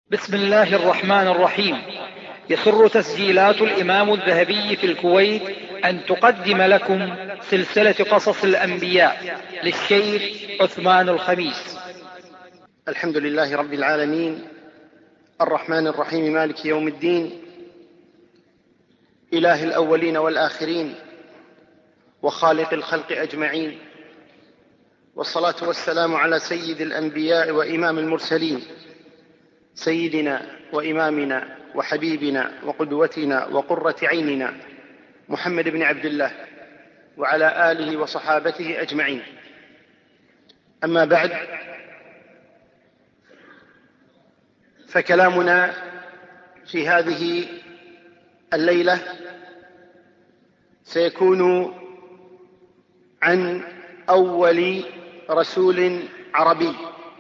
بسم الله الرحمن الرحيم. يسر تسجيلات الإمام الذهبي في الكويت أن تقدم لكم سلسلة قصص الأنبياء للشيخ عثمان الخميس. الحمد لله رب العالمين، الرحمن الرحيم، مالك يوم الدين، إله الأولين والآخرين، وخالق الخلق أجمعين، والصلاة والسلام على سيد الأنبياء وإمام المرسلين، سيدنا وإمامنا وحبيبنا وقدوتنا وقرة عيننا محمد بن عبد الله، وعلى آله وصحابته أجمعين. أما بعد، فكلامنا في هذه الليلة سيكون عن أول رسول عربي،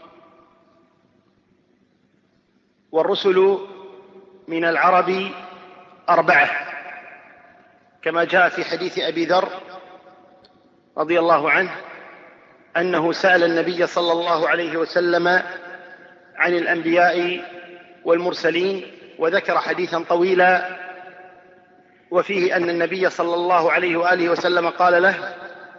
والرسل من العرب 4 كما جاء في حديث أبي ذر رضي الله عنه أنه سأل النبي صلى الله عليه وسلم عن الأنبياء والمرسلين، وذكر حديثا طويلا وفيه أن النبي صلى الله عليه وآله وسلم قال له: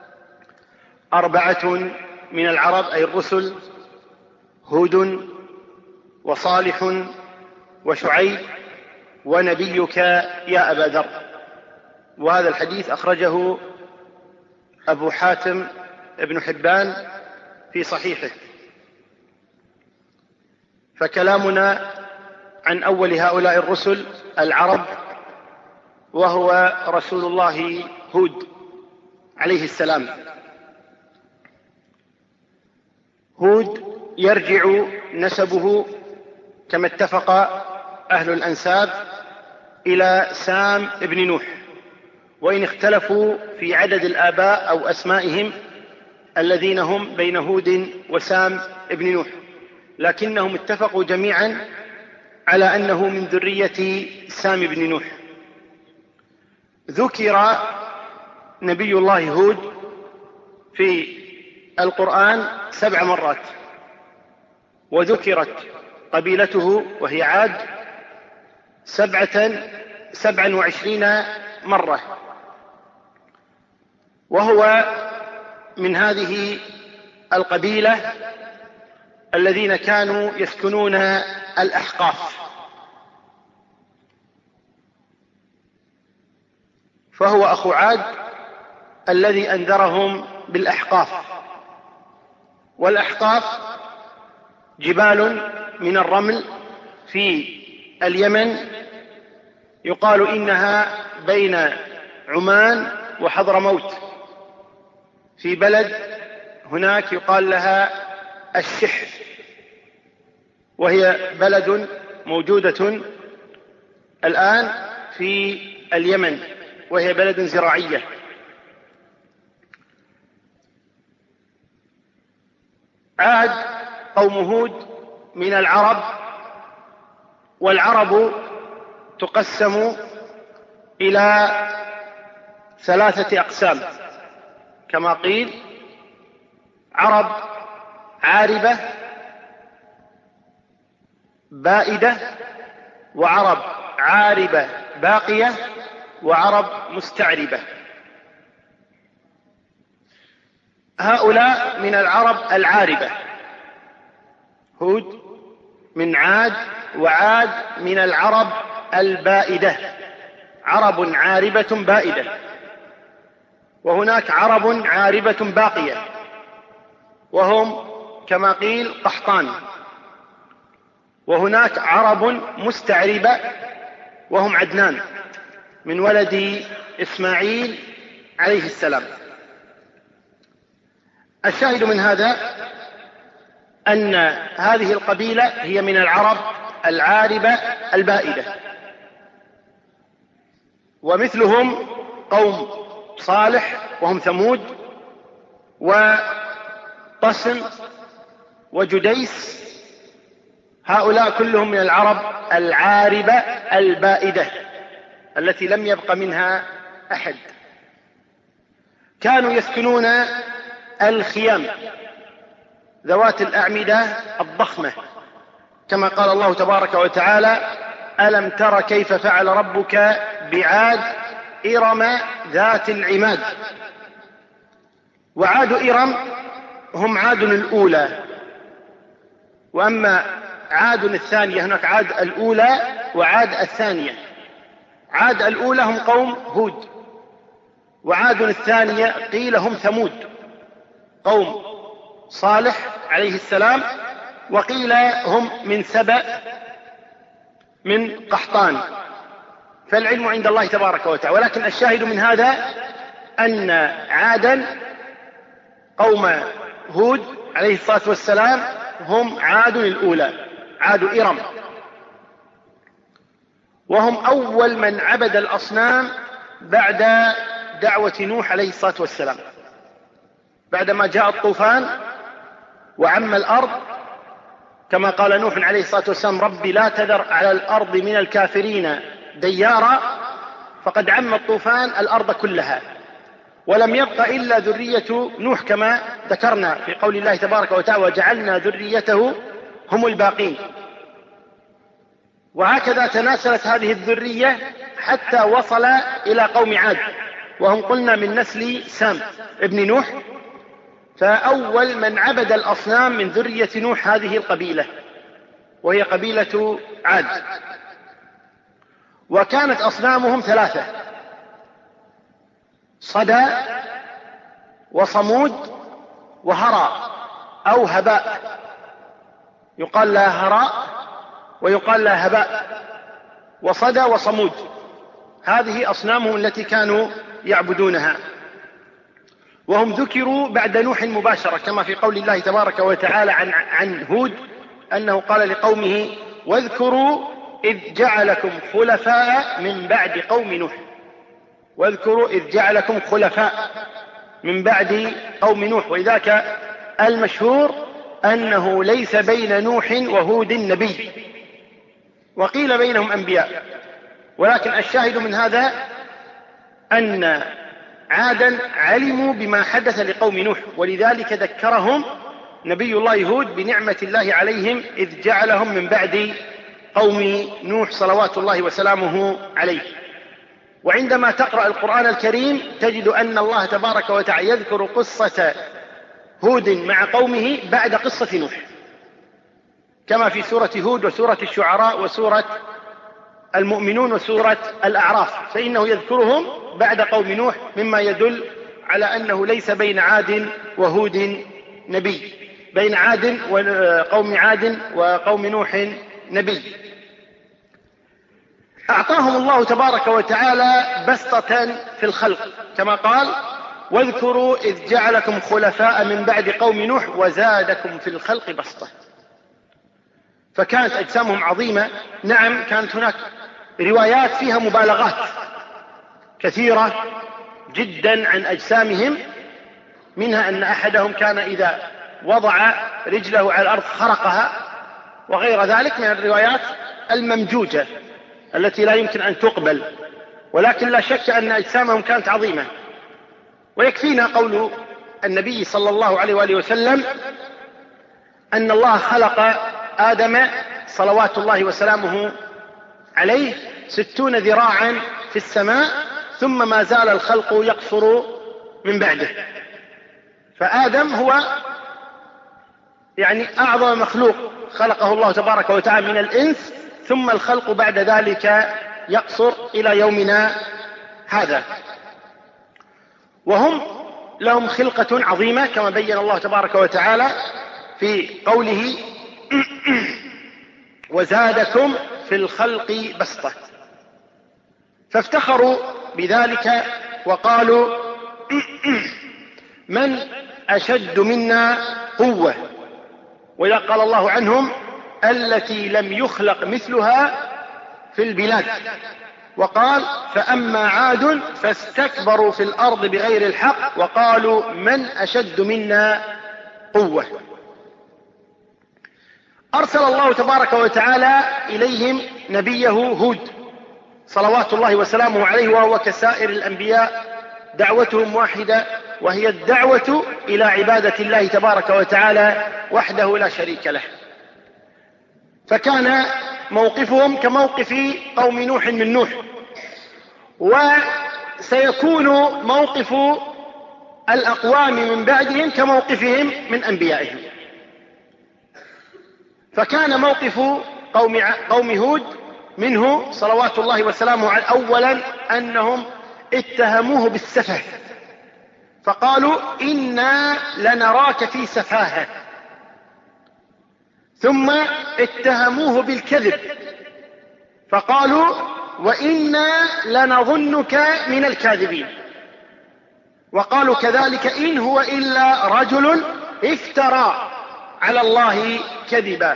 4 من العرب، أي الرسل، هود وصالح وشعيب ونبيك يا أبا ذر. وهذا الحديث أخرجه أبو حاتم ابن حبان في صحيحه. فكلامنا عن أول هؤلاء الرسل العرب، وهو رسول الله هود عليه السلام. هود يرجع نسبه كما اتفق أهل الأنساب إلى سام ابن نوح، وإن اختلفوا في عدد الآباء أو أسمائهم الذين هم بين هود وسام ابن نوح، لكنهم اتفقوا جميعا على أنه من ذرية سام ابن نوح. ذكر نبي الله هود في القرآن 7 مرات، وذكرت قبيلته وهي عاد 27 مرة، وهو من هذه القبيلة الذين كانوا يسكنون الأحقاف، فهو أخو عاد الذي أنذرهم بالأحقاف. والأحقاف جبال من الرمل في اليمن، يقال إنها بين عمان وحضرموت، في بلد هناك يقال لها الشح، وهي بلد موجودة الآن في اليمن، وهي بلد زراعية. عاد قوم هود من العرب، والعرب تقسم إلى 3 أقسام كما قيل: عرب عاربة بائدة، وعرب عاربة باقية، وعرب مستعربة. هؤلاء من العرب العاربة، هود من عاد، وعاد من العرب البائدة، عرب عاربة بائدة، وهناك عرب عاربة باقية، وهم كما قيل قحطان، وهناك عرب مستعربة وهم عدنان من ولد إسماعيل عليه السلام. الشاهد من هذا أن هذه القبيلة هي من العرب العاربة البائدة، ومثلهم قوم صالح وهم ثمود، وطسم وجديس، هؤلاء كلهم من العرب العاربة البائدة التي لم يبق منها أحد. كانوا يسكنون الخيام ذوات الأعمدة الضخمة كما قال الله تبارك وتعالى: ألم تر كيف فعل ربك بعاد إرم ذات العماد. وعاد إرم هم عاد الأولى، وأما عاد الثانية هناك عاد الأولى وعاد الثانية. عاد الأولى هم قوم هود، وعاد الثانية قيل هم ثمود قوم صالح عليه السلام، وقيل هم من سبأ من قحطان. فالعلم عند الله تبارك وتعالى. ولكن الشاهد من هذا أن عادا قوم هود عليه الصلاة والسلام هم عاد الأولى، عاد إرم، وهم أول من عبد الأصنام بعد دعوة نوح عليه الصلاة والسلام. بعدما جاء الطوفان وعم الأرض، كما قال نوح عليه الصلاة والسلام: رب لا تذر على الأرض من الكافرين ديارا، فقد عم الطوفان الأرض كلها، ولم يبق إلا ذرية نوح كما ذكرنا في قول الله تبارك وتعالى: وجعلنا ذريته هم الباقين. وهكذا تناسلت هذه الذرية حتى وصل إلى قوم عاد، وهم قلنا من نسل سام ابن نوح. فأول من عبد الأصنام من ذرية نوح هذه القبيلة، وهي قبيلة عاد. وكانت أصنامهم 3: صدى وصمود وهراء أو هباء، يقال لها هراء ويقال لها هباء. وصدى وصمود هذه أصنامهم التي كانوا يعبدونها. وهم ذكروا بعد نوح مباشرة، كما في قول الله تبارك وتعالى عن هود أنه قال لقومه: واذكروا إذ جعلكم خلفاء من بعد قوم نوح. واذكروا إذ جعلكم خلفاء من بعد قوم نوح. وإذاك المشهور أنه ليس بين نوح وهود نبي، وقيل بينهم أنبياء. ولكن الشاهد من هذا أن عادا علموا بما حدث لقوم نوح، ولذلك ذكرهم نبي الله هود بنعمة الله عليهم إذ جعلهم من بعد قوم نوح صلوات الله وسلامه عليه. وعندما تقرأ القرآن الكريم تجد أن الله تبارك وتعالى يذكر قصة هود مع قومه بعد قصة نوح، كما في سورة هود وسورة الشعراء وسورة المؤمنون وسورة الأعراف، فإنه يذكرهم بعد قوم نوح، مما يدل على أنه ليس بين عاد وهود نبي، بين عاد وقوم عاد وقوم نوح نبي. أعطاهم الله تبارك وتعالى بسطة في الخلق، كما قال: واذكروا إذ جعلكم خلفاء من بعد قوم نوح وزادكم في الخلق بسطة. فكانت أجسامهم عظيمة. نعم، كانت هناك روايات فيها مبالغات كثيرة جدا عن أجسامهم، منها أن أحدهم كان إذا وضع رجله على الأرض خرقها، وغير ذلك من الروايات الممجوجة التي لا يمكن أن تقبل. ولكن لا شك أن أجسامهم كانت عظيمة. ويكفينا قول النبي صلى الله عليه وآله وسلم أن الله خلق آدم صلوات الله وسلامه عليه 60 ذراعا في السماء، ثم ما زال الخلق يقصر من بعده. فآدم هو أعظم مخلوق خلقه الله تبارك وتعالى من الإنس، ثم الخلق بعد ذلك يقصر إلى يومنا هذا. وهم لهم خلقة عظيمة كما بين الله تبارك وتعالى في قوله: وزادكم في الخلق بسطة. فافتخروا بذلك وقالوا: من أشد منا قوة. وإذا قال الله عنهم: التي لم يخلق مثلها في البلاد. وقال: فأما عاد فاستكبروا في الأرض بغير الحق وقالوا من أشد منا قوة. أرسل الله تبارك وتعالى إليهم نبيه هود صلوات الله وسلامه عليه، وهو كسائر الأنبياء دعوتهم واحدة، وهي الدعوة إلى عبادة الله تبارك وتعالى وحده لا شريك له. فكان موقفهم كموقف قوم نوح من نوح، وسيكون موقف الأقوام من بعدهم كموقفهم من أنبيائهم. فكان موقف قوم هود منه صلوات الله وسلامه عليه أولا أنهم اتهموه بالسفه، فقالوا إنا لنراك في سفاهة، ثم اتهموه بالكذب فقالوا وإنا لنظنك من الكاذبين، وقالوا كذلك إن هو إلا رجل افترى على الله كذبا،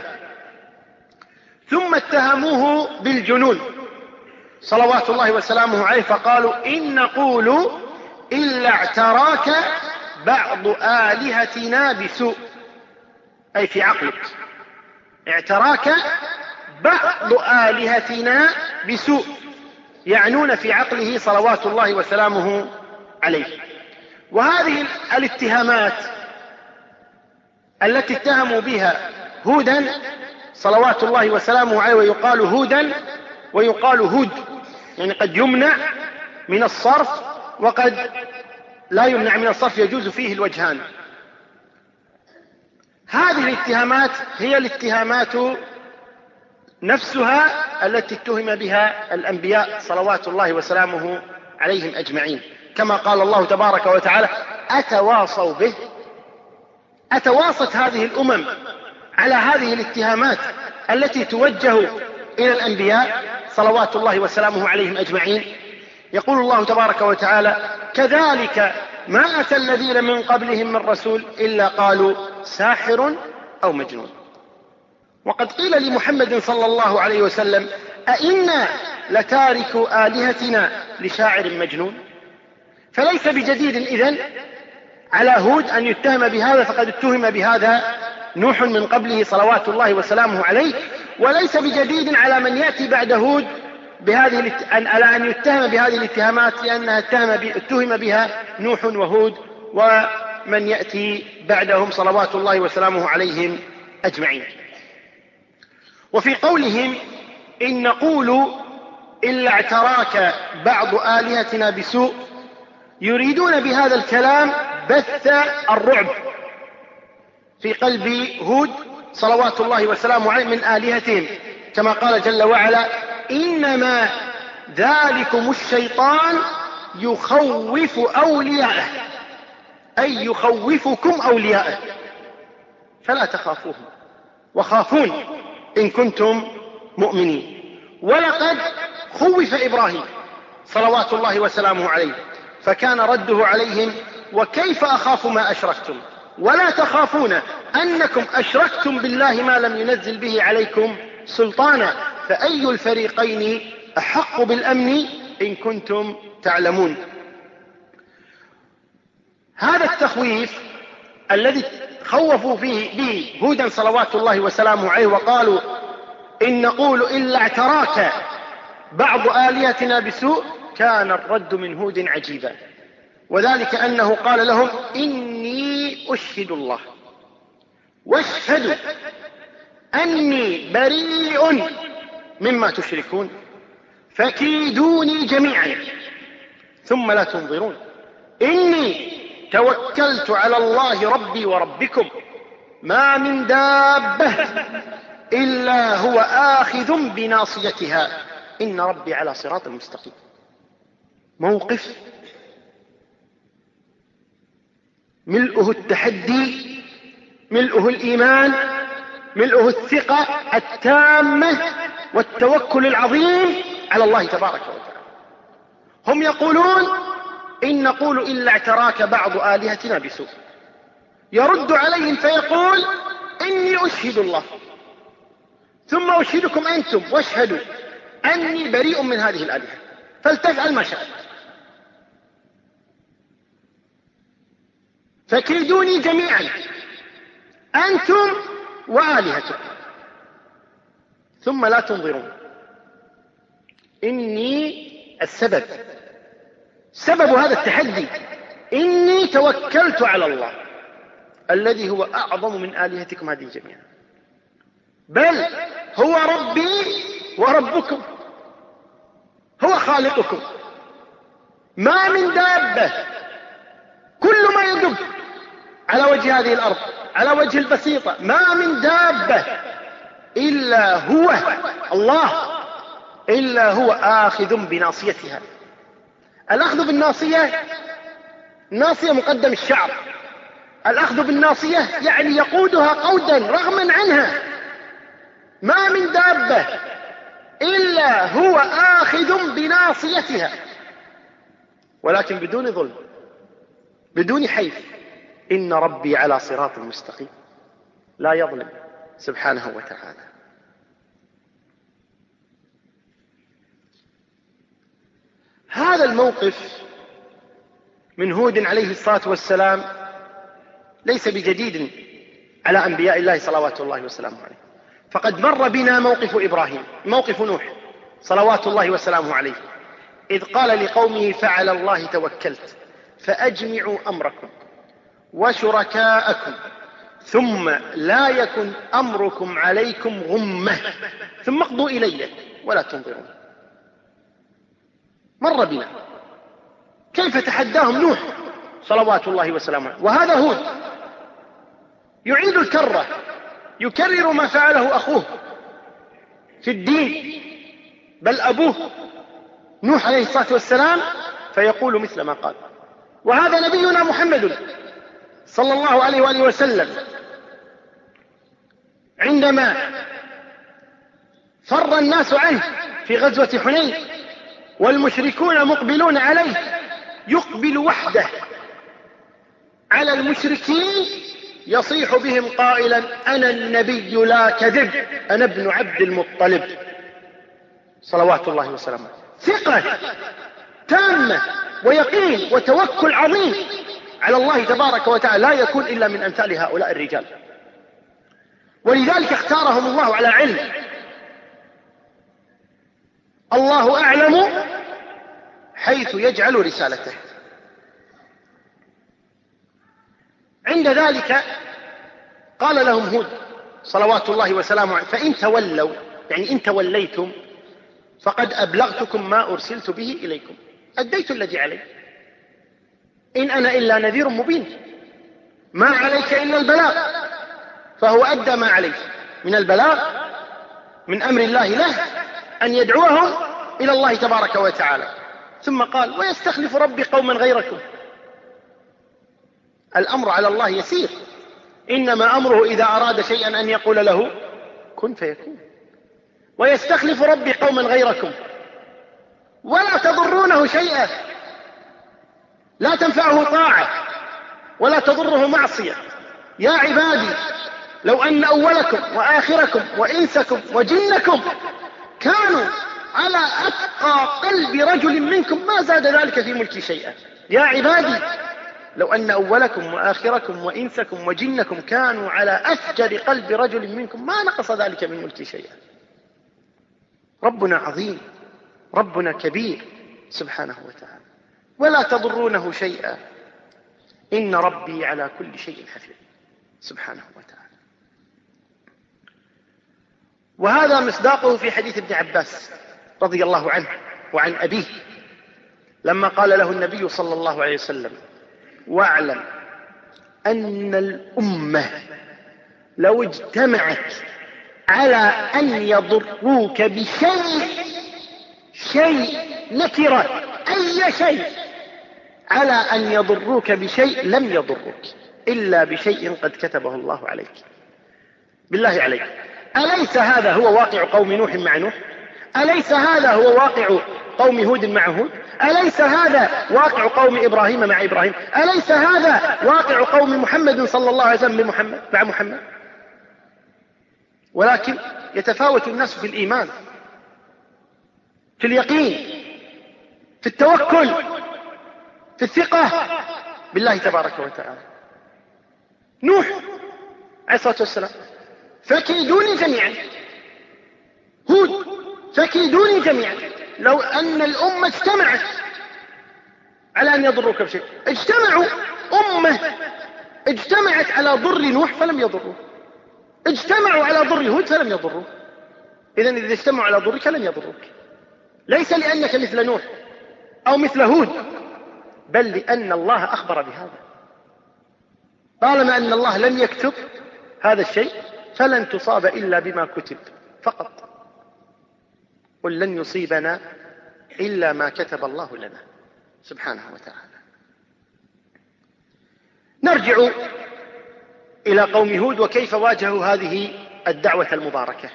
ثم اتهموه بالجنون صلوات الله وسلامه عليه فقالوا إن نقول إلا اعتراك بعض آلهتنا بسوء، أي في عقلك، اعتراك بعض آلهتنا بسوء، يعنون في عقله صلوات الله وسلامه عليه. وهذه الاتهامات التي اتهموا بها هودا صلوات الله وسلامه عليه، ويقال هودا ويقال هود، يعني قد يمنع من الصرف وقد لا يمنع من الصرف، يجوز فيه الوجهان. هذه الاتهامات هي الاتهامات نفسها التي اتهم بها الأنبياء صلوات الله وسلامه عليهم أجمعين، كما قال الله تبارك وتعالى أتواصوا به، أتواصت هذه الأمم على هذه الاتهامات التي توجه إلى الأنبياء صلوات الله وسلامه عليهم أجمعين. يقول الله تبارك وتعالى كذلك ما أتى الذين من قبلهم من رسول إلا قالوا ساحر أو مجنون. وقد قيل لمحمد صلى الله عليه وسلم أئنا لتارك آلهتنا لشاعر مجنون، فليس بجديد إذن على هود أن يتهم بهذا، فقد اتهم بهذا نوح من قبله صلوات الله وسلامه عليه، وليس بجديد على من يأتي بعد هود على أن يتهم بهذه الاتهامات، لأنها اتهم بها نوح وهود ومن يأتي بعدهم صلوات الله وسلامه عليهم أجمعين. وفي قولهم إن نقول إلا اعتراك بعض آلهتنا بسوء، يريدون بهذا الكلام بث الرعب في قلب هود صلوات الله وسلامه عليه من آلهتهم، كما قال جل وعلا إنما ذلكم الشيطان يخوف أولياءه، أي يخوفكم أولياءه فلا تخافوهم وخافون إن كنتم مؤمنين. ولقد خوف إبراهيم صلوات الله وسلامه عليه، فكان رده عليهم وكيف أخاف ما أشركتم ولا تخافون أنكم أشركتم بالله ما لم ينزل به عليكم سلطانا، فأي الفريقين أحق بالأمن إن كنتم تعلمون. هذا التخويف الذي خوفوا به هودا صلوات الله وسلامه عليه وقالوا إن نقول إلا اعتراك بعض آلهتنا بسوء، كان الرد من هود عجيبا، وذلك أنه قال لهم إني أشهد الله واشهدوا أني بريء مما تشركون فكيدوني جميعا ثم لا تنظرون إني توكلت على الله ربي وربكم ما من دابة إلا هو آخذ بناصيتها إن ربي على صراط مستقيم. موقف ملؤه التحدي، ملؤه الإيمان، ملؤه الثقة التامة والتوكل العظيم على الله تبارك وتعالى. هم يقولون إن نقول إلا اعتراك بعض آلهتنا بسوء، يرد عليهم فيقول إني أشهد الله ثم أشهدكم أنتم واشهدوا أني بريء من هذه الآلهة فلتفعل ما شاءت فكيدوني جميعا أنتم وآلهتكم ثم لا تنظرون. إني السبب، سبب هذا التحدي إني توكلت على الله الذي هو أعظم من آلهتكم هذه جميعا، بل هو ربي وربكم، هو خالقكم. ما من دابة، كل ما يدب على وجه هذه الأرض على وجه البسيطة، ما من دابة إلا هو الله، إلا هو آخذ بناصيتها. الأخذ بالناصية، الناصية مقدم الشعر، الأخذ بالناصية يعني يقودها قودا رغما عنها. ما من دابة إلا هو آخذ بناصيتها، ولكن بدون ظلم، بدون حيف. إن ربي على صراط مستقيم، لا يظلم سبحانه وتعالى. هذا الموقف من هود عليه الصلاة والسلام ليس بجديد على أنبياء الله صلوات الله وسلامه عليه، فقد مر بنا موقف إبراهيم، موقف نوح صلوات الله وسلامه عليه، إذ قال لقومه فعلى الله توكلت فأجمعوا أمركم وشركاءكم ثم لا يكن أمركم عليكم غمة ثم اقضوا إلي ولا تنظرون. مر بنا كيف تحداهم نوح صلوات الله وسلامه عليه، وهذا هود يعيد الكرة، يكرر ما فعله أخوه في الدين، بل أبوه نوح عليه الصلاة والسلام فيقول مثل ما قال. وهذا نبينا محمد صلى الله عليه وآله وسلم عندما فر الناس عنه في غزوة حنين والمشركون مقبلون عليه، يقبل وحده على المشركين يصيح بهم قائلا أنا النبي لا كذب، أنا ابن عبد المطلب صلوات الله وسلامه. ثقة تامة ويقين وتوكل عظيم على الله تبارك وتعالى لا يكون إلا من أمثال هؤلاء الرجال، ولذلك اختارهم الله على علم. الله أعلم حيث يجعل رسالته. عند ذلك قال لهم هود صلوات الله وسلامه عليه فإن تولوا، يعني إن توليتم فقد أبلغتكم ما أرسلت به إليكم، أديت الذي علي، إن أنا إلا نذير مبين، ما عليك إلا البلاغ، فهو أدى ما عليه من البلاغ من أمر الله له أن يدعوهم إلى الله تبارك وتعالى. ثم قال ويستخلف ربي قوما غيركم. الأمر على الله يسير، إنما أمره إذا أراد شيئا أن يقول له كن فيكون. ويستخلف ربي قوما غيركم ولا تضرونه شيئا، لا تنفعه طاعة ولا تضره معصية. يا عبادي لو أن أولكم وآخركم وإنسكم وجنكم كانوا على أتقى قلب رجل منكم ما زاد ذلك في ملكي شيئا. يا عبادي لو أن أولكم وآخركم وإنسكم وجنكم كانوا على أفجر قلب رجل منكم ما نقص ذلك من ملكي شيئا. ربنا عظيم، ربنا كبير سبحانه وتعالى، ولا تضرونه شيئا، إن ربي على كل شيء حفيظ سبحانه وتعالى. وهذا مصداقه في حديث ابن عباس رضي الله عنه وعن أبيه لما قال له النبي صلى الله عليه وسلم واعلم أن الأمة لو اجتمعت على أن يضروك شيء نكرة أي شيء، على أن يضروك بشيء لم يضروك إلا بشيء قد كتبه الله عليك. بالله عليك، أليس هذا هو واقع قوم نوح مع نوح؟ أليس هذا هو واقع قوم هود مع هود؟ أليس هذا واقع قوم إبراهيم مع إبراهيم؟ أليس هذا واقع قوم محمد صلى الله عليه وسلم مع محمد؟ ولكن يتفاوت الناس في الإيمان، في اليقين، في التوكل، في الثقة بالله تبارك وتعالى. نوح عليه الصلاة والسلام فكيدوني جميعا، هود فكيدوني جميعا. لو أن الأمة اجتمعت على أن يضروك بشيء، اجتمعوا أمة اجتمعت على ضر نوح فلم يضروه، اجتمعوا على ضر هود فلم يضروه. إذن إذا اجتمعوا على ضرك لن يضروك، ليس لأنك مثل نوح أو مثل هود، بل لأن الله أخبر بهذا. طالما أن الله لم يكتب هذا الشيء فلن تصاب إلا بما كتب فقط. قل لن يصيبنا إلا ما كتب الله لنا سبحانه وتعالى. نرجع إلى قوم هود وكيف واجهوا هذه الدعوة المباركة.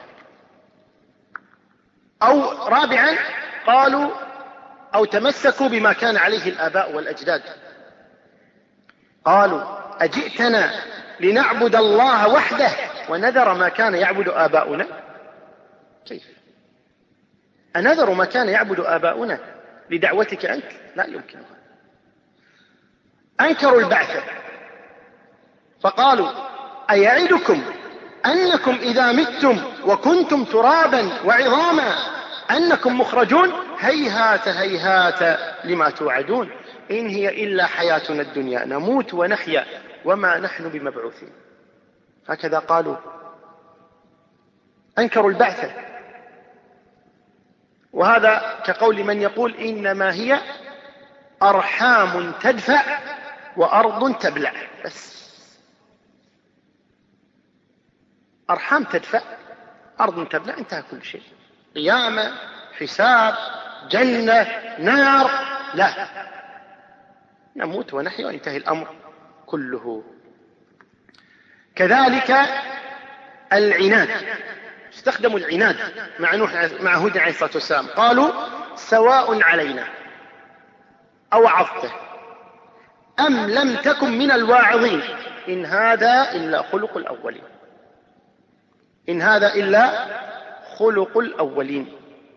أو رابعا قالوا أو تمسكوا بما كان عليه الآباء والأجداد. قالوا أجئتنا لنعبد الله وحده ونذر ما كان يعبد آباؤنا؟ كيف؟ أنذر ما كان يعبد آباؤنا لدعوتك أنت؟ لا يمكن. أنكروا البعث فقالوا أيعدكم أنكم إذا متم وكنتم ترابا وعظاما أنكم مخرجون؟ هيهات هيهات لما توعدون إن هي إلا حياتنا الدنيا نموت ونحيا وما نحن بمبعوثين. هكذا قالوا، أنكروا البعث. وهذا كقول من يقول إنما هي أرحام تدفع وأرض تبلع. بس أرحام تدفع أرض تبلع، انتهى كل شيء. قيامة، حساب، جنة، نار، لا، نموت ونحيا وينتهي الأمر كله. كذلك العناد، استخدموا العناد مع هود عليه الصلاة والسلام. قالوا سواء علينا أوعظته أم لم تكن من الواعظين إن هذا إلا خلق الأولين. إن هذا إلا خلق الأولين.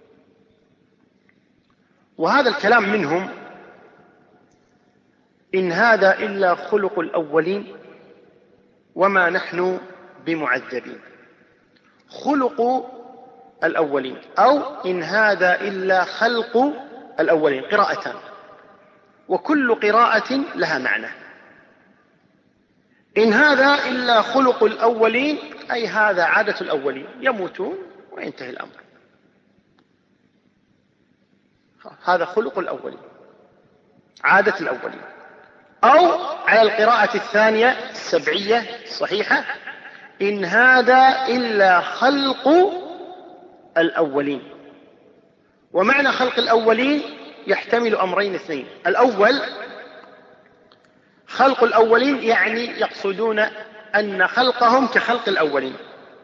وهذا الكلام منهم، إن هذا إلا خلق الأولين وما نحن بمعذبين. خلق الأولين أو إن هذا إلا خلق الأولين، قراءتان، وكل قراءة لها معنى. إن هذا إلا خلق الأولين أي هذا عادة الأولين، يموتون وينتهي الأمر، هذا خلق الأولين، عادة الأولين. أو على القراءة الثانية السبعية الصحيحة إن هذا إلا خلق الأولين. ومعنى خلق الأولين يحتمل أمرين اثنين. الأول خلق الأولين يعني يقصدون أن خلقهم كخلق الأولين،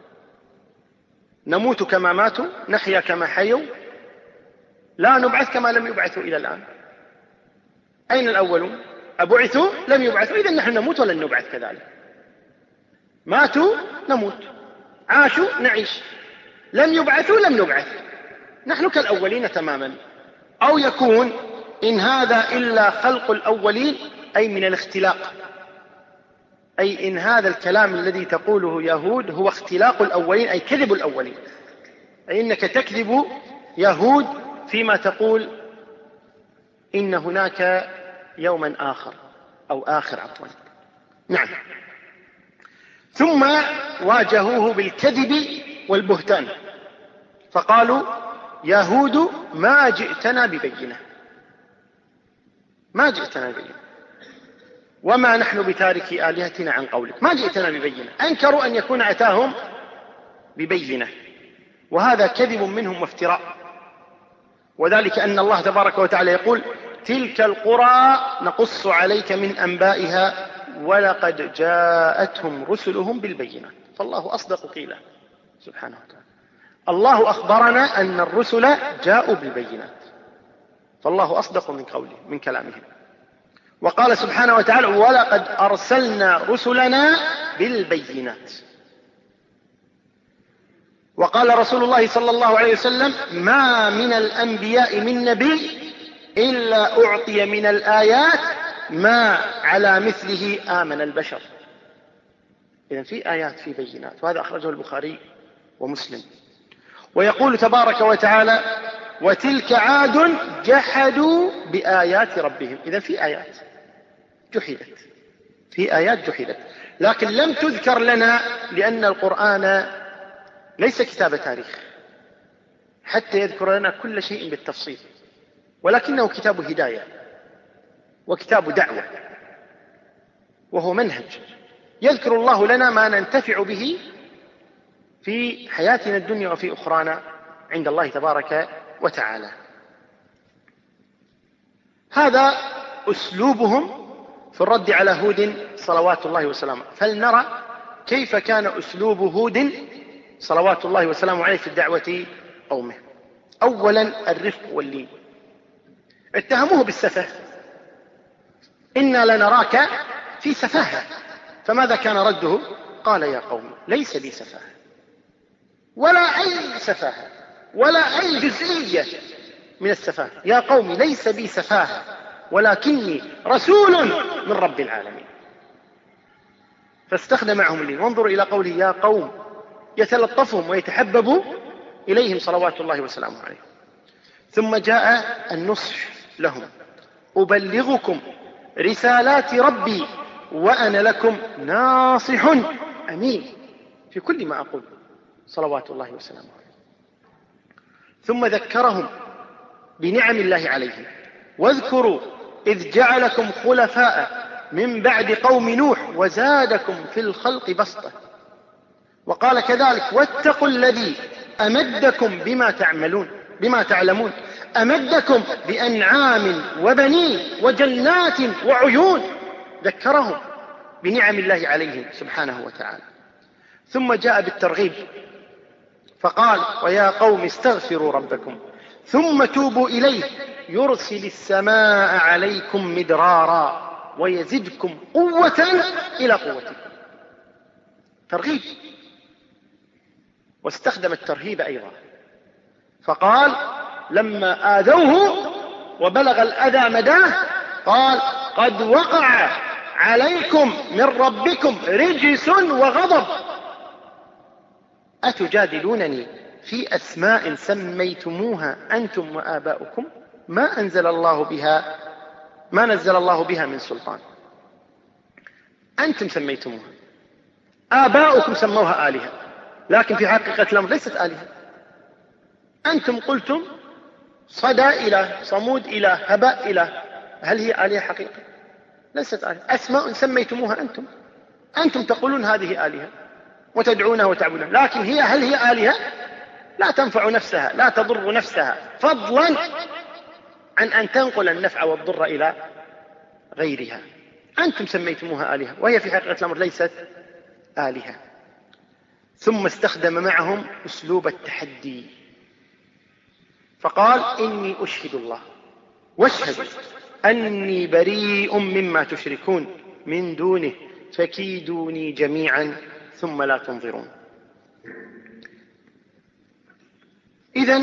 نموت كما ماتوا، نحيا كما حيوا، لا نبعث كما لم يبعثوا إلى الآن. أين الأولون؟ أبعثوا لم يبعثوا، إذن نحن نموت ولن نبعث كذلك. ماتوا نموت، عاشوا نعيش، لم يبعثوا لم نبعث، نحن كالأولين تماما. أو يكون إن هذا إلا خلق الأولين أي من الاختلاق، أي إن هذا الكلام الذي تقوله يهود هو اختلاق الأولين، أي كذب الأولين، أي إنك تكذب يهود فيما تقول إن هناك يوما آخر أو آخر عفوا. نعم. ثم واجهوه بالكذب والبهتان فقالوا يهود ما جئتنا ببينة، ما جئتنا ببينة وما نحن بتاركي آلهتنا عن قولك، ما جئتنا ببينة. أنكروا أن يكون أتاهم ببينة، وهذا كذب منهم وافتراء. وذلك أن الله تبارك وتعالى يقول تلك القرى نقص عليك من أنبائها ولقد جاءتهم رسلهم بالبينات. فالله أصدق قيلا سبحانه وتعالى. الله أخبرنا أن الرسل جاءوا بالبينات، فالله أصدق من قوله من كلامهم. وقال سبحانه وتعالى ولقد أرسلنا رسلنا بالبينات. وقال رسول الله صلى الله عليه وسلم ما من الأنبياء من نبي إلا أعطي من الآيات ما على مثله آمن البشر. إذن في آيات في بينات، وهذا أخرجه البخاري ومسلم. ويقول تبارك وتعالى وتلك عاد جحدوا بآيات ربهم. إذن في آيات جحدت، في آيات جحدت، لكن لم تذكر لنا لأن القرآن ليس كتاب تاريخ، حتى يذكر لنا كل شيء بالتفصيل، ولكنه كتاب هداية وكتاب دعوة، وهو منهج يذكر الله لنا ما ننتفع به في حياتنا الدنيا وفي أخرانا عند الله تبارك وتعالى. هذا أسلوبهم في الرد على هود صلوات الله وسلامه. فلنرى كيف كان أسلوب هود صلوات الله وسلامه عليه في دعوة قومه. أولا الرفق واللين. اتهموه بالسفه، إنا لنراك في سفاهة، فماذا كان رده؟ قال يا قوم ليس بي سفاهة، ولا أي سفاهة ولا أي جزئية من السفاهة. يا قوم ليس بي سفاهة ولكني رسول من رب العالمين. فاستخدم معهم اللين. وانظروا إلى قوله يا قوم، يتلطفهم ويتحبب إليهم صلوات الله وسلامه عليه. ثم جاء النصح لهم: أبلغكم رسالات ربي وأنا لكم ناصح أمين في كل ما أقول صلوات الله وسلامه عليه. ثم ذكرهم بنعم الله عليهم: واذكروا إذ جعلكم خلفاء من بعد قوم نوح وزادكم في الخلق بسطة. وقال كذلك: واتقوا الذي أمدكم بما تعلمون أمدكم بأنعام وبنين وجنات وعيون. ذكرهم بنعم الله عليهم سبحانه وتعالى. ثم جاء بالترغيب فقال: ويا قوم استغفروا ربكم ثم توبوا إليه يرسل السماء عليكم مدرارا ويزدكم قوة إلى قوتكم. ترغيب. واستخدم الترهيب أيضا فقال: لما آذوه وبلغ الأذى مداه قال: قد وقع عليكم من ربكم رجس وغضب أتجادلونني في أسماء سميتموها أنتم وآباؤكم ما نزل الله بها من سلطان. أنتم سميتموها، آباؤكم سموها آلهة، لكن في حقيقة الأمر ليست آلهة. أنتم قلتم صدى إله، صمود إله، هباء إله. هل هي آلهة حقيقة؟ ليست آلهة. أسماء سميتموها أنتم تقولون هذه آلهة وتدعونها وتعبدونها، لكن هل هي آلهة؟ لا تنفع نفسها، لا تضر نفسها، فضلا عن أن تنقل النفع والضر إلى غيرها. أنتم سميتموها آلهة وهي في حقيقة الأمر ليست آلهة. ثم استخدم معهم أسلوب التحدي فقال: إني أشهد الله واشهد أني بريء مما تشركون من دونه فكيدوني جميعا ثم لا تنظرون. إذن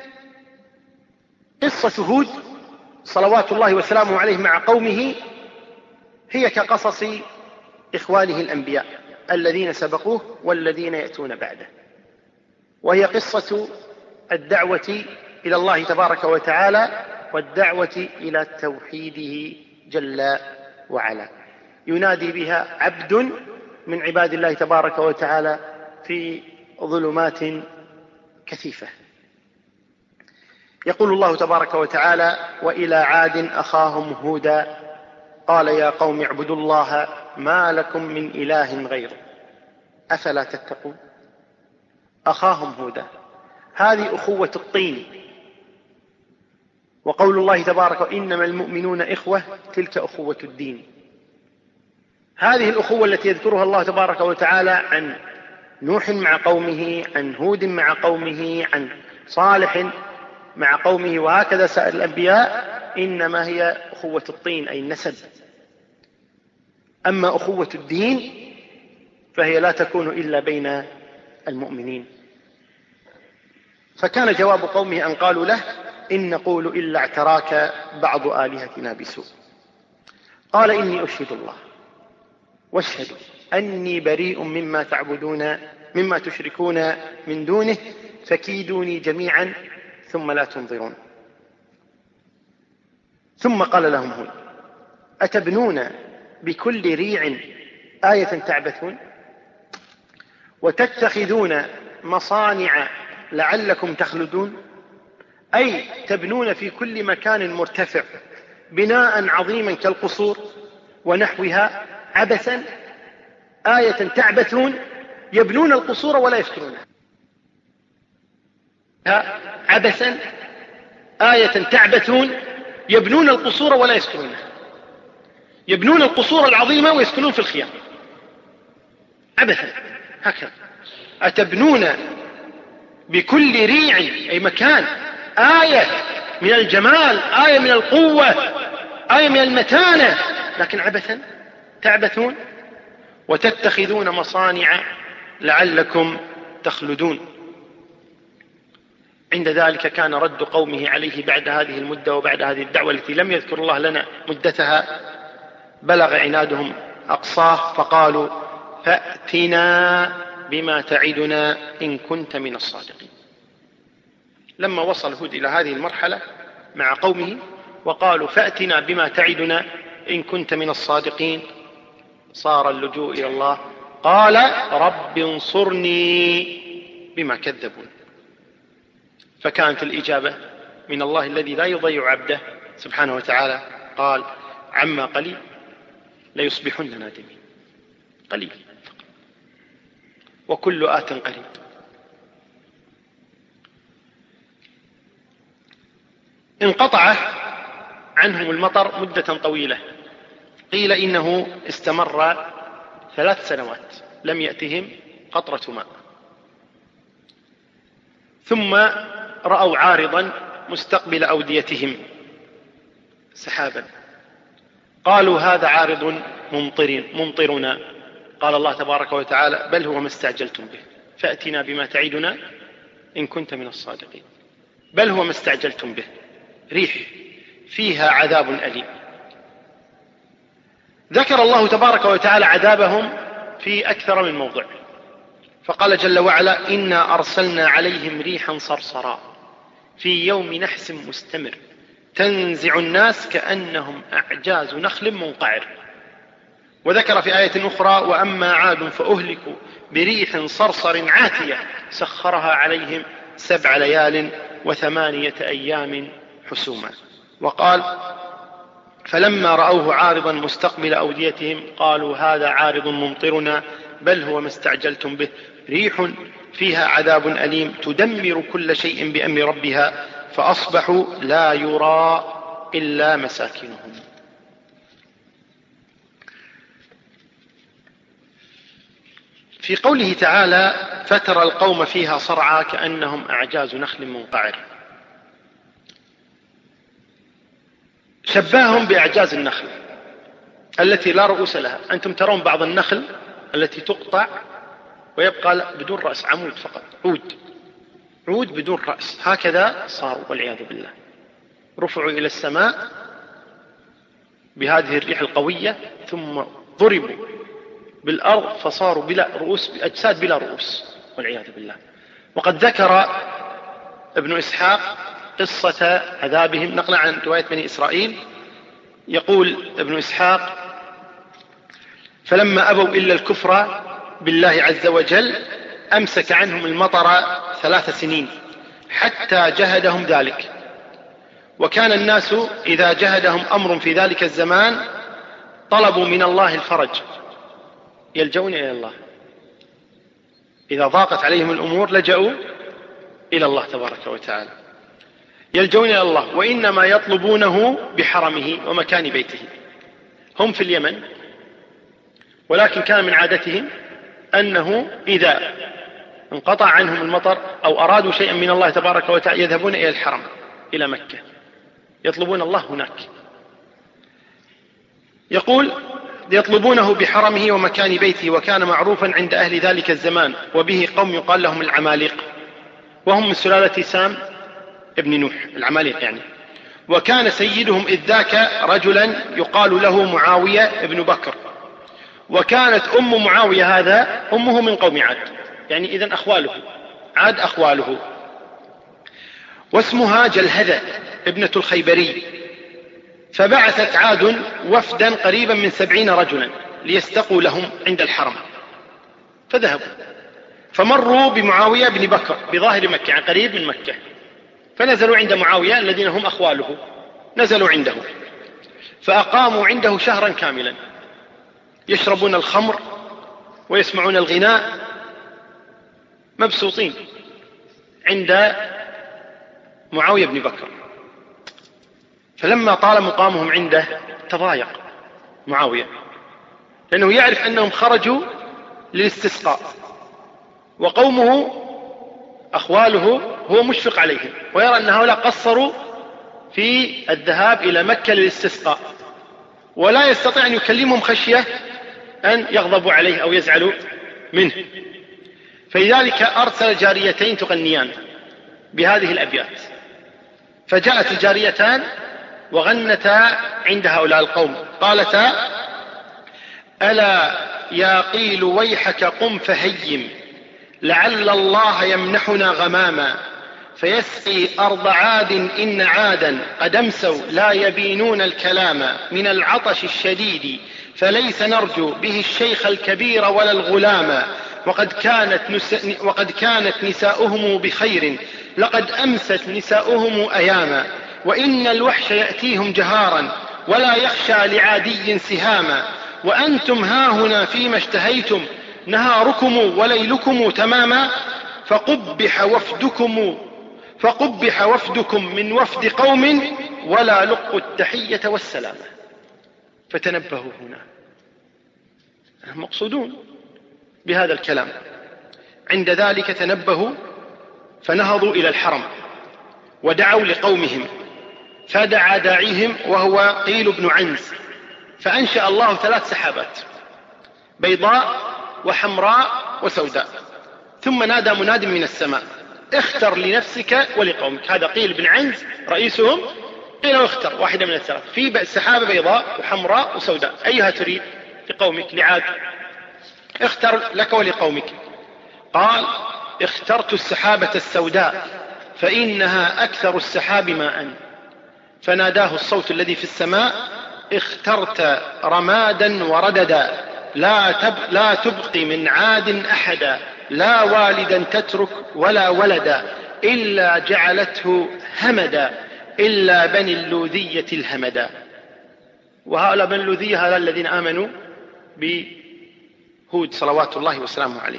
قصة هود صلوات الله وسلامه عليه مع قومه هي كقصص إخوانه الأنبياء الذين سبقوه والذين يأتون بعده، وهي قصة الدعوة إلى الله تبارك وتعالى والدعوة إلى توحيده جل وعلا، ينادي بها عبد من عباد الله تبارك وتعالى في ظلمات كثيفة. يقول الله تبارك وتعالى: وإلى عاد أخاهم هودا قال يا قوم اعبدوا الله ما لكم من إله غيره أفلا تتقون. أخاهم هودا، هذه أخوة الطين. وقول الله تبارك: إنما المؤمنون إخوة، تلك أخوة الدين. هذه الأخوة التي يذكرها الله تبارك وتعالى عن نوح مع قومه، عن هود مع قومه، عن صالح مع قومه، وهكذا سائر الأنبياء، إنما هي أخوة الطين أي النسب. أما أخوة الدين فهي لا تكون إلا بين المؤمنين. فكان جواب قومه أن قالوا له: إن نقول إلا اعتراك بعض آلهتنا بسوء. قال: إني أشهد الله واشهدوا أني بريء مما تعبدون مما تشركون من دونه فكيدوني جميعا ثم لا تنظرون. ثم قال لهم هود: أتبنون بكل ريع آية تعبثون وتتخذون مصانع لعلكم تخلدون. أي تبنون في كل مكان مرتفع بناء عظيما كالقصور ونحوها عبثا، آية تعبثون، يبنون القصور ولا يسكنونها. عبثا آية تعبثون، يبنون القصور ولا يسكنونها. يبنون القصور العظيمة ويسكنون في الخيام عبثا هكذا. أتبنون بكل ريع أي مكان آية من الجمال، آية من القوة، آية من المتانة، لكن عبثا تعبثون وتتخذون مصانع لعلكم تخلدون. عند ذلك كان رد قومه عليه بعد هذه المدة وبعد هذه الدعوة التي لم يذكر الله لنا مدتها، بلغ عنادهم أقصاه فقالوا فأتنا بما تعدنا إن كنت من الصادقين. لما وصل هود إلى هذه المرحلة مع قومه وقالوا فأتنا بما تعدنا إن كنت من الصادقين، صار اللجوء إلى الله. قال رب انصرني بما كذبون. فكانت الإجابة من الله الذي لا يضيع عبده سبحانه وتعالى. قال عما قليل ليصبحن نادمين. قليل وكل آت قريب. انقطع عنهم المطر مدة طويلة، قيل إنه استمر 3 سنوات لم يأتهم قطرة ماء. ثم رأوا عارضا مستقبل أوديتهم سحابا، قالوا هذا عارض ممطرنا. قال الله تبارك وتعالى بل هو ما استعجلتم به فأتنا بما تعدنا إن كنت من الصادقين. بل هو ما استعجلتم به، ريح فيها عذاب أليم. ذكر الله تبارك وتعالى عذابهم في أكثر من موضع، فقال جل وعلا إنا أرسلنا عليهم ريحا صرصرا في يوم نحس مستمر تنزع الناس كأنهم أعجاز نخل منقعر. وذكر في آية أخرى وأما عاد فأهلكوا بريح صرصر عاتية سخرها عليهم 7 ليال و8 أيام حسوما. وقال فلما رأوه عارضا مستقبل أوديتهم قالوا هذا عارض ممطرنا بل هو ما استعجلتم به ريح فيها عذاب أليم تدمر كل شيء بأمر ربها فأصبحوا لا يرى إلا مساكنهم. في قوله تعالى فترى القوم فيها صرعى كأنهم أعجاز نخل منقعر، شبههم بأعجاز النخل التي لا رؤوس لها. أنتم ترون بعض النخل التي تقطع ويبقى بدون رأس، عمود فقط، عود بدون رأس، هكذا صاروا والعياذ بالله. رفعوا إلى السماء بهذه الريح القوية ثم ضربوا بالأرض فصاروا بلا رؤوس، أجساد بلا رؤوس والعياذ بالله. وقد ذكر ابن إسحاق قصة عذابهم نقلا عن رواية بني إسرائيل. يقول ابن إسحاق فلما أبوا إلا الكفر بالله عز وجل أمسك عنهم المطر 3 سنين حتى جهدهم ذلك. وكان الناس إذا جهدهم أمر في ذلك الزمان طلبوا من الله الفرج، يلجؤون إلى الله. إذا ضاقت عليهم الأمور لجأوا إلى الله تبارك وتعالى، يلجؤون إلى الله. وإنما يطلبونه بحرمه ومكان بيته. هم في اليمن، ولكن كان من عادتهم أنه إذا انقطع عنهم المطر أو أرادوا شيئا من الله تبارك وتعالى يذهبون إلى الحرم إلى مكة يطلبون الله هناك. يقول يطلبونه بحرمه ومكان بيته، وكان معروفا عند أهل ذلك الزمان. وبه قوم يقال لهم العماليق، وهم من سلالة سام ابن نوح، العماليق يعني. وكان سيدهم إذ ذاك رجلا يقال له معاوية ابن بكر، وكانت أم معاوية هذا أمه من قوم عاد، يعني إذن أخواله عاد أخواله. واسمها جلهذة ابنة الخيبري. فبعثت عاد وفدا قريبا من 70 رجلا ليستقوا لهم عند الحرم، فذهبوا فمروا بمعاوية بن بكر بظاهر مكة، يعني قريب من مكة. فنزلوا عند معاوية الذين هم أخواله، نزلوا عنده فأقاموا عنده شهرا كاملا يشربون الخمر ويسمعون الغناء، مبسوطين عند معاوية بن بكر. فلما طال مقامهم عنده تضايق معاوية، لأنه يعرف أنهم خرجوا للاستسقاء، وقومه أخواله هو مشفق عليهم، ويرى أن هؤلاء قصروا في الذهاب إلى مكة للاستسقاء، ولا يستطيع أن يكلمهم خشية أن يغضبوا عليه أو يزعلوا منه. فلذلك أرسل جاريتين تغنيان بهذه الأبيات، فجاءت الجاريتان وغنتا عند هؤلاء القوم، قالتا: ألا يا قيل ويحك قم فهيم، لعل الله يمنحنا غماما، فيسقي أرض عاد إن عادا قد أمسوا لا يبينون الكلام، من العطش الشديد فليس نرجو به الشيخ الكبير ولا الغلام، وقد كانت نساؤهم بخير، لقد أمست نساؤهم أياما، وإن الوحش يأتيهم جهارا ولا يخشى لعادي سهاما، وأنتم هاهنا فيما اشتهيتم نهاركم وليلكم تماما، فقبح وفدكم من وفد قوم ولا لقوا التحية والسلامة. فتنبهوا هنا، مقصودون بهذا الكلام. عند ذلك تنبهوا فنهضوا إلى الحرم ودعوا لقومهم، فدعا داعيهم وهو قيل بن عنز، فأنشأ الله 3 سحابات بيضاء وحمراء وسوداء، ثم نادى مناد من السماء: اختر لنفسك ولقومك. هذا قيل بن عنز رئيسهم، قيل اختر واحدة من الثلاث، في سحابة بيضاء وحمراء وسوداء، أيها تريد لقومك لعاد؟ اختر لك ولقومك. قال: اخترت السحابة السوداء فإنها أكثر السحاب ماء. فناداه الصوت الذي في السماء: اخترت رمادا ورددا، لا تبقي من عاد أحدا، لا والدا تترك ولا ولدا، إلا جعلته همدا، إلا بني اللوذية الهمدا. وهؤلاء بني اللوذية هؤلاء الذين آمنوا بهود صلوات الله وسلامه عليه.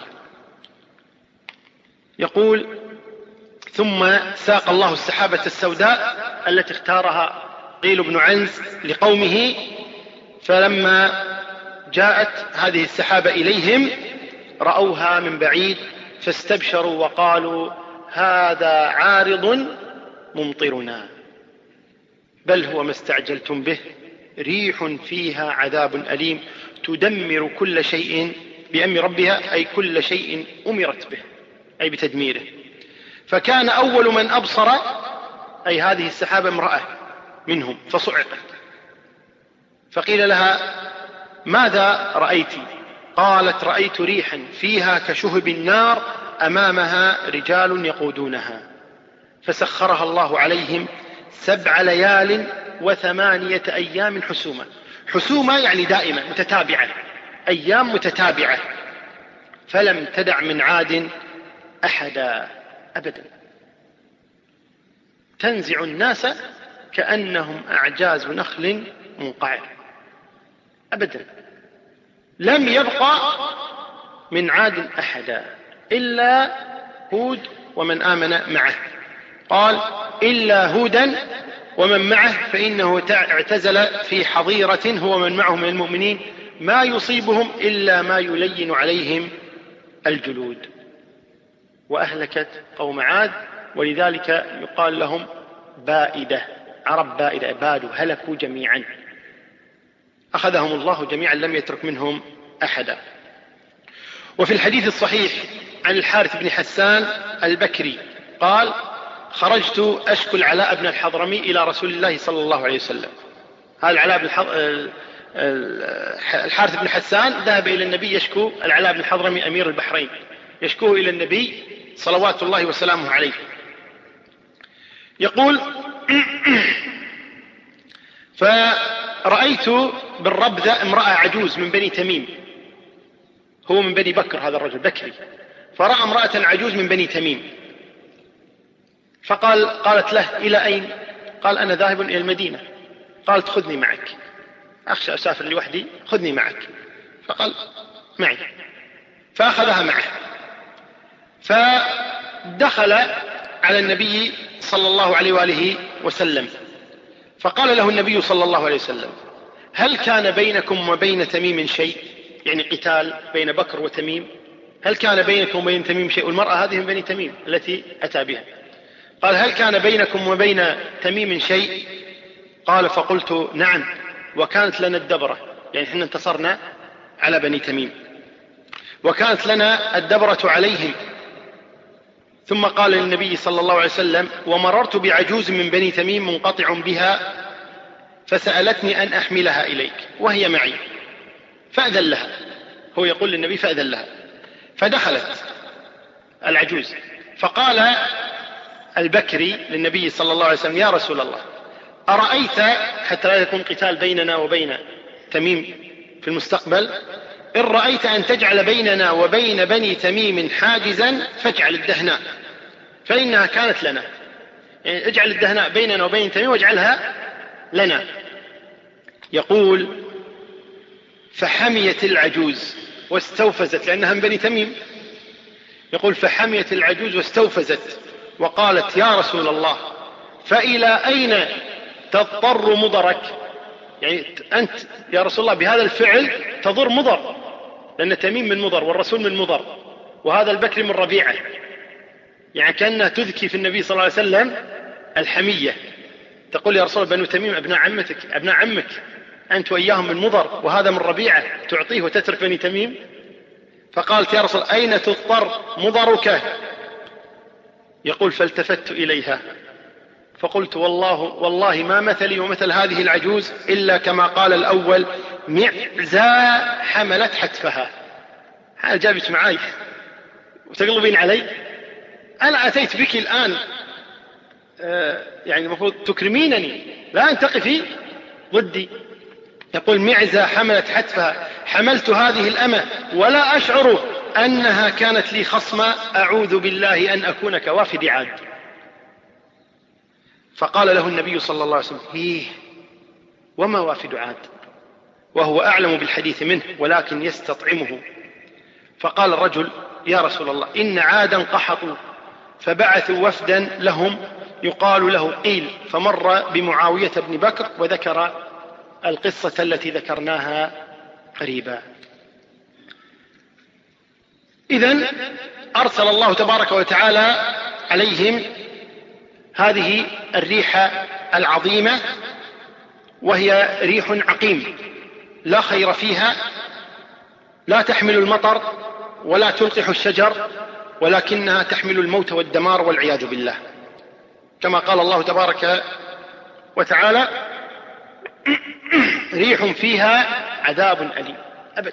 يقول: ثم ساق الله السحابة السوداء التي اختارها قيل بن عنز لقومه، فلما جاءت هذه السحابة إليهم رأوها من بعيد فاستبشروا وقالوا: هذا عارض ممطرنا، بل هو ما استعجلتم به، ريح فيها عذاب أليم تدمر كل شيء بأمر ربها، أي كل شيء أمرت به، أي بتدميره. فكان أول من أبصر أي هذه السحابة امرأة منهم فصعقت، فقيل لها: ماذا رأيت؟ قالت: رأيت ريحا فيها كشهب النار أمامها رجال يقودونها. فسخرها الله عليهم 7 ليال و8 أيام حسوما. حسوما يعني دائمة متتابعة، أيام متتابعة، فلم تدع من عاد أحدا أبدا، تنزع الناس كأنهم أعجاز نخل منقعر أبدا، لم يبقى من عاد أحدا إلا هود ومن آمن معه. قال: إلا هودا ومن معه فإنه اعتزل في حظيرة هو من معه من المؤمنين، ما يصيبهم إلا ما يلين عليهم الجلود. وأهلكت قوم عاد، ولذلك يقال لهم بائدة، عرب بائدة، بادوا، هلكوا جميعا، أخذهم الله جميعا، لم يترك منهم أحدا. وفي الحديث الصحيح عن الحارث بن حسان البكري قال: خرجت أشكو العلاء بن الحضرمي إلى رسول الله صلى الله عليه وسلم. هذا العلاء بن الحارث بن حسان ذهب إلى النبي يشكو العلاء بن الحضرمي أمير البحرين، يشكوه إلى النبي صلوات الله وسلامه عليه. يقول: فرأيت بالربذة امرأة عجوز من بني تميم، هو من بني بكر، هذا الرجل بكري، فرأى امرأة عجوز من بني تميم قالت له: إلى أين؟ قال: أنا ذاهب إلى المدينة. قالت: خذني معك، أخشى أسافر لوحدي، خذني معك. فقال: معي. فأخذها معه، فدخل على النبي صلى الله عليه وآله وسلم، فقال له النبي صلى الله عليه وسلم: هل كان بينكم وبين تميم شيء؟ يعني قتال بين بكر وتميم، هل كان بينكم وبين تميم شيء؟ والمرأة هذه من بني تميم التي أتى بها. قال: هل كان بينكم وبين تميم شيء؟ قال: فقلت: نعم، وكانت لنا الدبرة، يعني احنا انتصرنا على بني تميم، وكانت لنا الدبرة عليهم. ثم قال للنبي صلى الله عليه وسلم: ومررت بعجوز من بني تميم منقطع بها، فسألتني أن أحملها إليك وهي معي، فأذن لها. هو يقول للنبي فأذن لها، فدخلت العجوز. فقال البكري للنبي صلى الله عليه وسلم: يا رسول الله، أرأيت، حتى لا يكون قتال بيننا وبين تميم في المستقبل، إن رأيت أن تجعل بيننا وبين بني تميم حاجزا فاجعل الدهناء، فإنها كانت لنا، يعني اجعل الدهناء بيننا وبين تميم واجعلها لنا. يقول: فحميت العجوز واستوفزت، لأنها من بني تميم. يقول: فحميت العجوز واستوفزت وقالت: يا رسول الله، فإلى أين تضطر مضرك؟ يعني أنت يا رسول الله بهذا الفعل تضر مضر، لأن تميم من مضر والرسول من مضر، وهذا البكر من ربيعة، يعني كأنها تذكي في النبي صلى الله عليه وسلم الحمية. تقول: يا رسول الله، بنو تميم أبناء عمتك، أبناء عمك، أنت وإياهم من مضر، وهذا من ربيعة، تعطيه وتترك بني تميم؟ فقالت: يا رسول الله، أين تضطر مضرك؟ يقول: فالتفت إليها فقلت: والله ما مثلي ومثل هذه العجوز إلا كما قال الأول: معزى حملت حتفها. هذا جابت معاي وتقلبين علي؟ أنا أتيت بك الآن، يعني المفروض تكرمينني، لا أن تقفي ضدي. يقول: معزى حملت حتفها، حملت هذه الأمة ولا أشعر أنها كانت لي خصما، أعوذ بالله أن أكون كوافد عاد. فقال له النبي صلى الله عليه وسلم: وما وافد عاد؟ وهو أعلم بالحديث منه ولكن يستطعمه. فقال الرجل: يا رسول الله، إن عادا قحطوا فبعثوا وفدا لهم يقال له قيل، فمر بمعاوية بن بكر وذكر القصة التي ذكرناها قريبا. إذن أرسل الله تبارك وتعالى عليهم هذه الريح العظيمة، وهي ريح عقيم لا خير فيها، لا تحمل المطر ولا تلقح الشجر، ولكنها تحمل الموت والدمار والعياذ بالله، كما قال الله تبارك وتعالى: ريح فيها عذاب أليم. أبدا،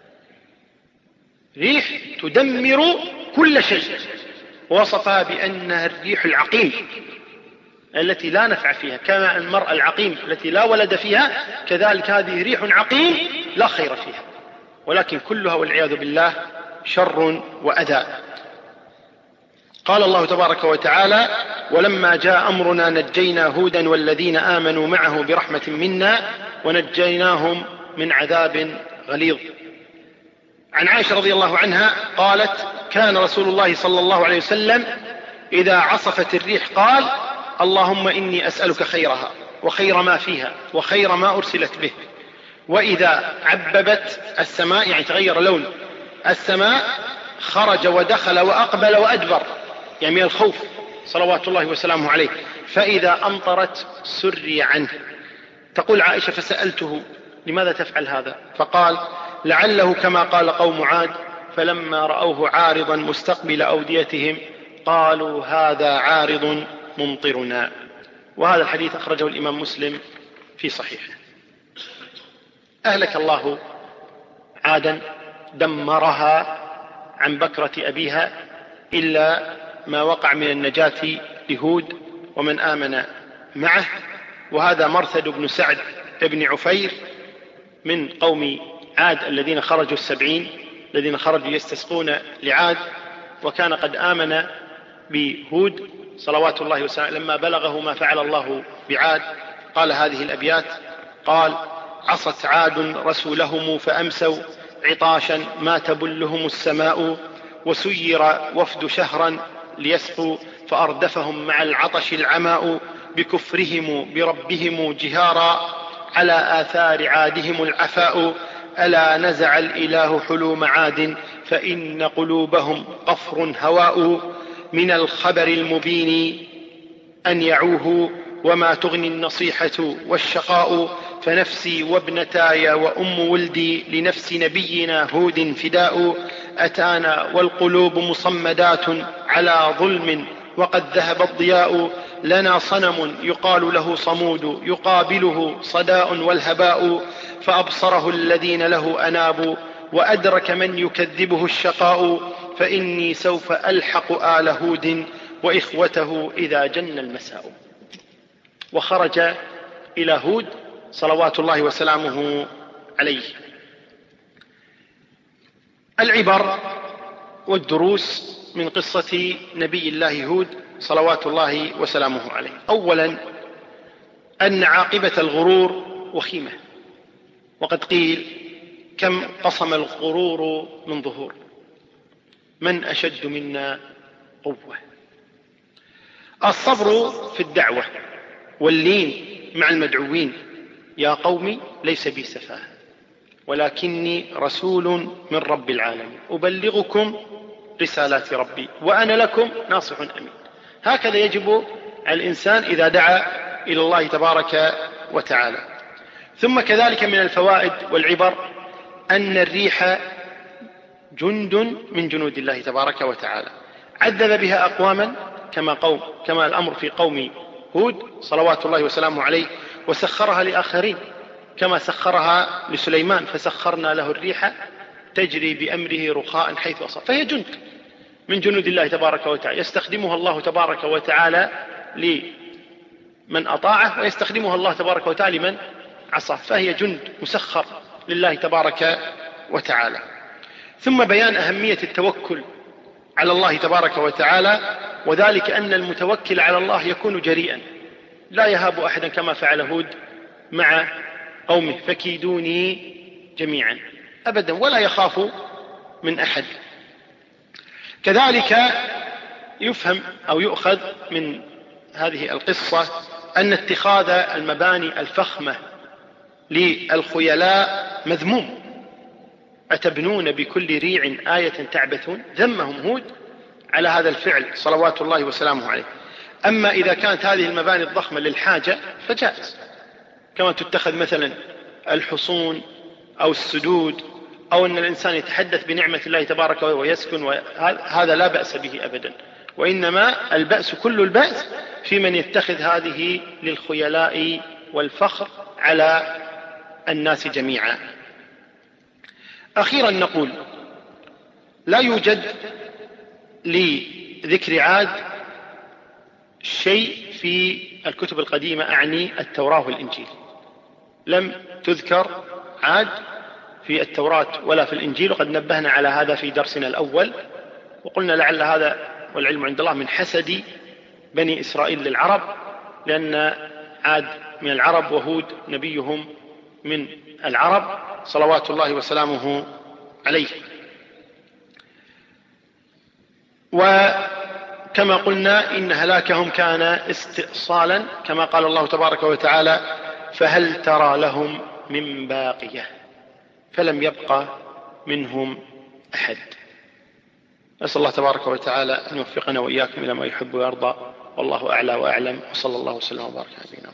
ريح تدمر كل شيء، ووصفها بأنها الريح العقيم التي لا نفع فيها، كما المرأة العقيم التي لا ولد فيها، كذلك هذه ريح عقيم لا خير فيها، ولكن كلها والعياذ بالله شر وأذى. قال الله تبارك وتعالى: ولما جاء أمرنا نجينا هودا والذين آمنوا معه برحمة منا ونجيناهم من عذاب غليظ. عن عائشة رضي الله عنها قالت: كان رسول الله صلى الله عليه وسلم إذا عصفت الريح قال: اللهم إني أسألك خيرها وخير ما فيها وخير ما أرسلت به. وإذا عببت السماء، يعني تغير لون السماء، خرج ودخل وأقبل وأدبر، يعني من الخوف صلوات الله وسلامه عليه. فإذا أمطرت سري عنه. تقول عائشة: فسألته: لماذا تفعل هذا؟ فقال: لعله كما قال قوم عاد، فلما رأوه عارضا مستقبل أوديتهم قالوا هذا عارض ممطرنا. وهذا الحديث أخرجه الإمام مسلم في صحيحه. أهلك الله عادا، دمرها عن بكرة أبيها، إلا ما وقع من النجاة لهود ومن آمن معه. وهذا مرثد بن سعد بن عفير من قوم عاد الذين خرجوا 70 الذين خرجوا يستسقون لعاد، وكان قد آمن بهود صلوات الله وسلامه لما بلغه ما فعل الله بعاد قال هذه الأبيات، قال: عصت عاد رسولهم فأمسوا عطاشا ما تبلهم السماء، وسير وفد شهرا ليسقوا فأردفهم مع العطش العماء، بكفرهم بربهم جهارا على آثار عادهم العفاء، ألا نزع الإله حلوم عاد فإن قلوبهم قفر هواء، من الخبر المبين أن يعوه وما تغني النصيحة والشقاء، فنفسي وابنتاي وأم ولدي لنفس نبينا هود فداء، أتانا والقلوب مصمدات على ظلم وقد ذهب الضياء، لنا صنم يقال له صمود يقابله صداء والهباء، فأبصره الذين له أنابوا وأدرك من يكذبه الشقاء، فإني سوف ألحق آل هود وإخوته إذا جن المساء. وخرج إلى هود صلوات الله وسلامه عليه. العبر والدروس من قصة نبي الله هود صلوات الله وسلامه عليه: أولا أن عاقبة الغرور وخيمة، وقد قيل: كم قصم الغرور من ظهور، من أشد منا قوة. الصبر في الدعوة واللين مع المدعوين: يا قوم ليس بي سفاهة ولكني رسول من رب العالمين أبلغكم رسالات ربي وأنا لكم ناصح أمين. هكذا يجب على الإنسان إذا دعا إلى الله تبارك وتعالى. ثم كذلك من الفوائد والعبر أن الريح جند من جنود الله تبارك وتعالى، عذب بها أقواما كما الأمر في قوم هود صلوات الله وسلامه عليه، وسخرها لآخرين كما سخرها لسليمان، فسخرنا له الريح تجري بأمره رخاء حيث أصاب، فهي جند من جنود الله تبارك وتعالى، يستخدمها الله تبارك وتعالى لمن أطاعه ويستخدمها الله تبارك وتعالى لمن عصاه، فهي جند مسخر لله تبارك وتعالى. ثم بيان أهمية التوكل على الله تبارك وتعالى، وذلك أن المتوكل على الله يكون جريئا، لا يهاب أحدا كما فعل هود مع قومه: فكيدوني جميعا، أبدا، ولا يخاف من أحد. كذلك يفهم أو يؤخذ من هذه القصة أن اتخاذ المباني الفخمة للخيلاء مذموم: أتبنون بكل ريع آية تعبثون. ذمهم هود على هذا الفعل صلوات الله وسلامه عليه. أما إذا كانت هذه المباني الضخمة للحاجة فجائز، كما تتخذ مثلا الحصون أو السدود، أو أن الإنسان يتحدث بنعمة الله تبارك ويسكن، هذا لا بأس به أبدا، وإنما البأس كل البأس في من يتخذ هذه للخيلاء والفخر على الناس جميعا. أخيرا نقول: لا يوجد لذكر عاد شيء في الكتب القديمة، أعني التوراة والإنجيل، لم تذكر عاد في التوراة ولا في الإنجيل، وقد نبهنا على هذا في درسنا الأول، وقلنا لعل هذا والعلم عند الله من حسد بني إسرائيل للعرب، لأن عاد من العرب وهود نبيهم من العرب صلوات الله وسلامه عليه. وكما قلنا إن هلاكهم كان استئصالا، كما قال الله تبارك وتعالى: فهل ترى لهم من باقية، فلم يبقى منهم أحد. نسأل الله تبارك وتعالى أن يوفقنا وإياكم إلى ما يحب ويرضى، والله أعلى وأعلم، وصلى الله وسلم وبارك على نبينا.